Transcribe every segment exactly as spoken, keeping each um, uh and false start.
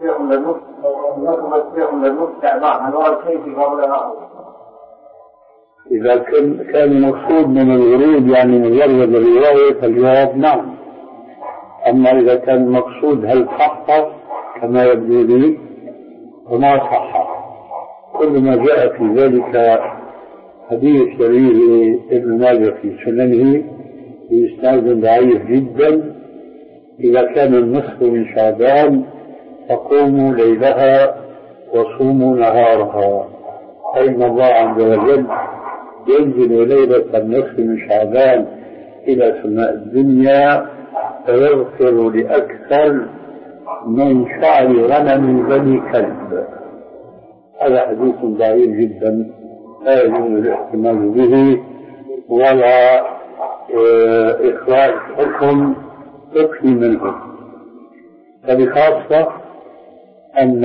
إذا كان المقصود من الورود يعني مجرد الرواية فالجواب نعم. أما إذا كان المقصود هل صح كما يبدو لي فما صح. كل ما جاء في ذلك حديث جرير ابن ماجه في سننه بإسناد ضعيف جدا. إذا كان النصف من شعبان فقوموا ليلها وصوموا نهارها، فإن الله عز وجل ينزل ليلة النصف من شعبان إلى سماء الدنيا فيغفر لأكثر من شعر غنم بني كلب. هذا حديث ضعيف جدا لا يجوز الاحتمال به ولا إخراج حكم فقهي منه. فبخاصة أن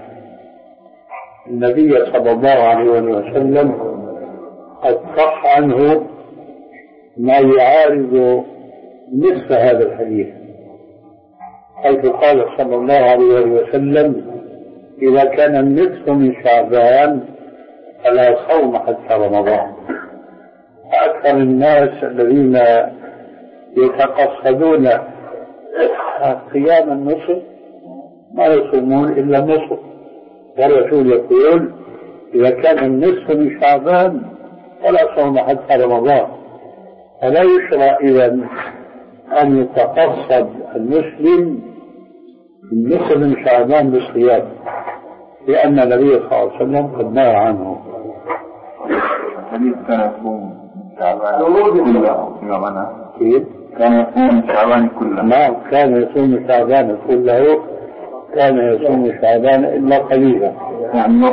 النبي صلى الله عليه وسلم قد صح عنه ما يعارض نصف هذا الحديث، حيث قال صلى الله عليه وسلم: إذا كان النصف من شعبان فلا صوم حتى رمضان. أكثر الناس الذين يتقصدون قيام النصف ما يصومون إلا النصف، والرسول يقول: إذا كان النصف من شعبان فلا صوم حتى رمضان. فلا يشرع إذن أن يتقصد المسلم النصف من شعبان بالصيام، لأن النبي صلى الله عليه وسلم قد نهى عنه. الحديث كان يصوم شعبان كله كيف؟ كان يصوم شعبان كله. نعم، كان يصوم شعبان كله، كان يصوم شعبان إلا قليلا. يعني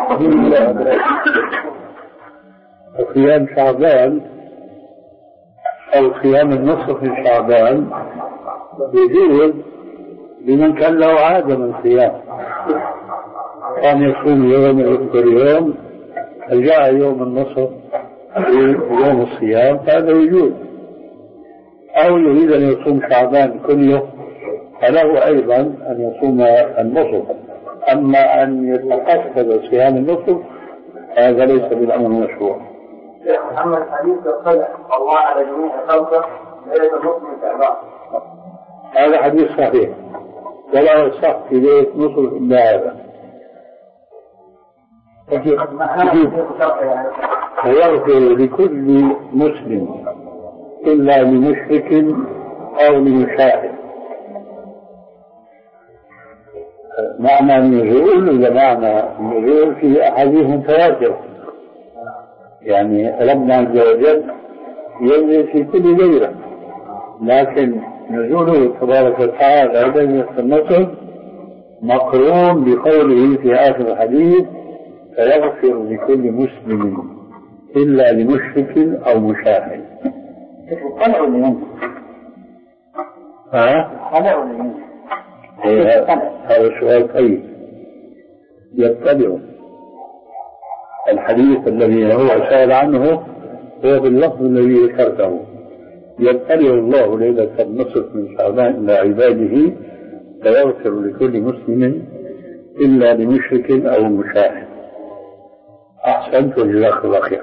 قيام شعبان أو قيام النصف من شعبان يجوز لمن كان له عادة من الصيام، كان يصوم يوم يفطر يوم، جاء يوم النصف يوم الصيام فهذا يجوز. أو يريد أن يصوم شعبان كله فله أيضا أن يصوم النصف. أما أن يتقصد صيام النصف هذا ليس بالأمر المشروع. أما الحديث يقول الله على جميع خلقه ليلة النصف من شعبان، هذا حديث صحيح ولا يصح في ليلة نصف إلا هذا. ويغفر لكل مسلم إلا لمشرك أو لمشاهد. معنى النزول إذا معنى النزول في أحاديث متواترة، يعني ربنا عز وجل ينزل في كل ليلة، لكن نزوله تبارك وتعالى ليلة النصف مقرون بقوله في آخر الحديث: فيغفر لكل مسلم إلا لمشرك أو مشاهد. طلع ولا ينزل؟ ها؟ طلع ولا ينزل؟ هذا سؤال طيب. يبتدئ الحديث الذي هو سأل عنه هو باللفظ الذي ذكرته: يبتلي الله ليلة النصف من شعبان إلى عباده فيغفر لكل مسلم إلا لمشرك أو مشاهد. أحسنت وجزاك الله خير.